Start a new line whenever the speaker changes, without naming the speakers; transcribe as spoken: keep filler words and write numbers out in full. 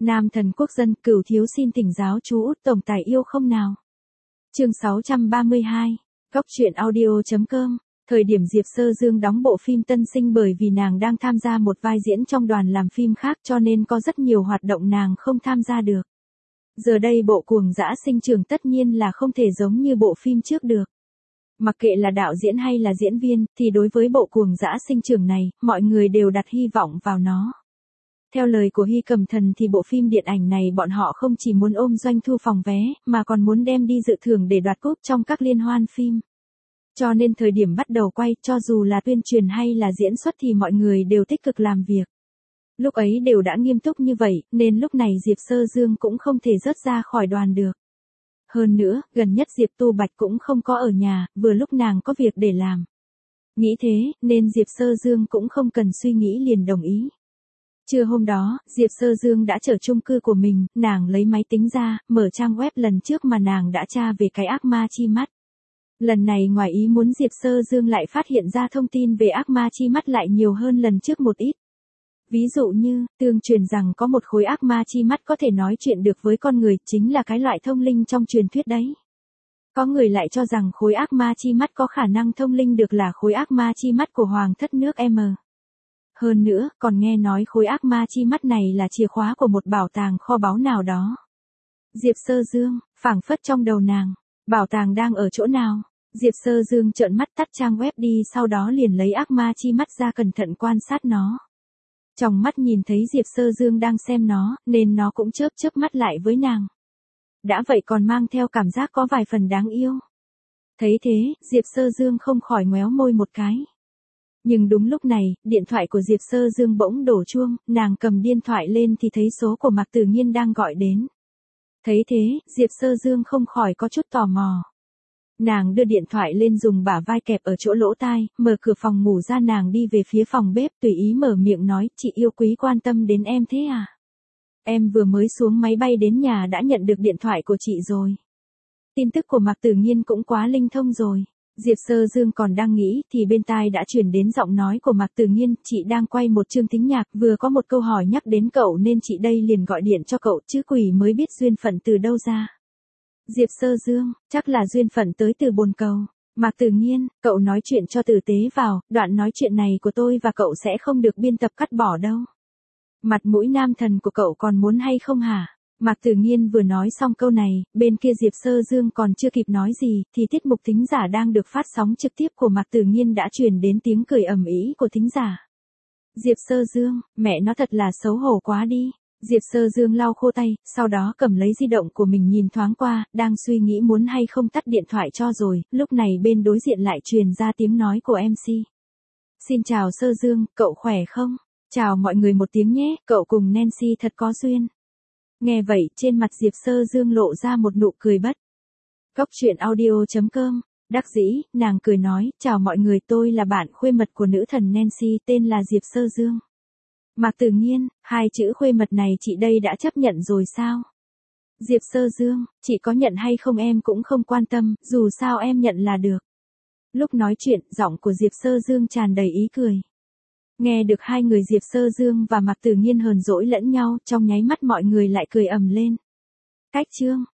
Nam thần quốc dân, Cửu thiếu xin thỉnh giáo chú Út tổng tài yêu không nào. Chương sáu trăm ba mươi hai, Góc truyện audio.com. Thời điểm Diệp Sơ Dương đóng bộ phim Tân Sinh, bởi vì nàng đang tham gia một vai diễn trong đoàn làm phim khác cho nên có rất nhiều hoạt động nàng không tham gia được. Giờ đây bộ Cuồng Dã Sinh Trường tất nhiên là không thể giống như bộ phim trước được. Mặc kệ là đạo diễn hay là diễn viên, thì đối với bộ Cuồng Dã Sinh Trường này, mọi người đều đặt hy vọng vào nó. Theo lời của Hy Cầm Thần thì bộ phim điện ảnh này bọn họ không chỉ muốn ôm doanh thu phòng vé, mà còn muốn đem đi dự thưởng để đoạt cúp trong các liên hoan phim. Cho nên thời điểm bắt đầu quay, cho dù là tuyên truyền hay là diễn xuất thì mọi người đều tích cực làm việc. Lúc ấy đều đã nghiêm túc như vậy, nên lúc này Diệp Sơ Dương cũng không thể rớt ra khỏi đoàn được. Hơn nữa, gần nhất Diệp Tu Bạch cũng không có ở nhà, vừa lúc nàng có việc để làm. Nghĩ thế, nên Diệp Sơ Dương cũng không cần suy nghĩ liền đồng ý. Trưa hôm đó, Diệp Sơ Dương đã trở chung cư của mình, nàng lấy máy tính ra, mở trang web lần trước mà nàng đã tra về cái ác ma chi mắt. Lần này ngoài ý muốn Diệp Sơ Dương lại phát hiện ra thông tin về ác ma chi mắt lại nhiều hơn lần trước một ít. Ví dụ như, tương truyền rằng có một khối ác ma chi mắt có thể nói chuyện được với con người, chính là cái loại thông linh trong truyền thuyết đấy. Có người lại cho rằng khối ác ma chi mắt có khả năng thông linh được là khối ác ma chi mắt của Hoàng thất nước M. Hơn nữa, còn nghe nói khối ác ma chi mắt này là chìa khóa của một bảo tàng kho báu nào đó. Diệp Sơ Dương, phảng phất trong đầu nàng, bảo tàng đang ở chỗ nào? Diệp Sơ Dương trợn mắt tắt trang web đi, sau đó liền lấy ác ma chi mắt ra cẩn thận quan sát nó. Trong mắt nhìn thấy Diệp Sơ Dương đang xem nó, nên nó cũng chớp chớp mắt lại với nàng. Đã vậy còn mang theo cảm giác có vài phần đáng yêu. Thấy thế, Diệp Sơ Dương không khỏi ngoéo môi một cái. Nhưng đúng lúc này, điện thoại của Diệp Sơ Dương bỗng đổ chuông, nàng cầm điện thoại lên thì thấy số của Mạc Tử Nghiên đang gọi đến. Thấy thế, Diệp Sơ Dương không khỏi có chút tò mò. Nàng đưa điện thoại lên dùng bả vai kẹp ở chỗ lỗ tai, mở cửa phòng ngủ ra, nàng đi về phía phòng bếp tùy ý mở miệng nói, chị yêu quý quan tâm đến em thế à? Em vừa mới xuống máy bay đến nhà đã nhận được điện thoại của chị rồi. Tin tức của Mạc Tử Nghiên cũng quá linh thông rồi. Diệp Sơ Dương còn đang nghĩ thì bên tai đã truyền đến giọng nói của Mạc Tử Nghiên, chị đang quay một chương thính nhạc, vừa có một câu hỏi nhắc đến cậu nên chị đây liền gọi điện cho cậu, chứ quỷ mới biết duyên phận từ đâu ra. Diệp Sơ Dương, chắc là duyên phận tới từ bồn cầu. Mạc Tử Nghiên, cậu nói chuyện cho tử tế vào, đoạn nói chuyện này của tôi và cậu sẽ không được biên tập cắt bỏ đâu. Mặt mũi nam thần của cậu còn muốn hay không hả? Mạc Tử Nghiên vừa nói xong câu này, bên kia Diệp Sơ Dương còn chưa kịp nói gì, thì tiết mục thính giả đang được phát sóng trực tiếp của Mạc Tử Nghiên đã truyền đến tiếng cười ầm ĩ của thính giả. Diệp Sơ Dương, mẹ nó thật là xấu hổ quá đi. Diệp Sơ Dương lau khô tay, sau đó cầm lấy di động của mình nhìn thoáng qua, đang suy nghĩ muốn hay không tắt điện thoại cho rồi, lúc này bên đối diện lại truyền ra tiếng nói của em xê. Xin chào Sơ Dương, cậu khỏe không? Chào mọi người một tiếng nhé, cậu cùng Nancy thật có duyên. Nghe vậy, trên mặt Diệp Sơ Dương lộ ra một nụ cười bất. Góc truyện audio.com, đắc dĩ, nàng cười nói, chào mọi người, tôi là bạn khuê mật của nữ thần Nancy, tên là Diệp Sơ Dương. Mạc Tử Nghiên, hai chữ khuê mật này chị đây đã chấp nhận rồi sao? Diệp Sơ Dương, chị có nhận hay không em cũng không quan tâm, dù sao em nhận là được. Lúc nói chuyện, giọng của Diệp Sơ Dương tràn đầy ý cười. Nghe được hai người Diệp Sơ Dương và Mạc Tử Nghiên hờn dỗi lẫn nhau, trong nháy mắt mọi người lại cười ầm lên. Cách chương,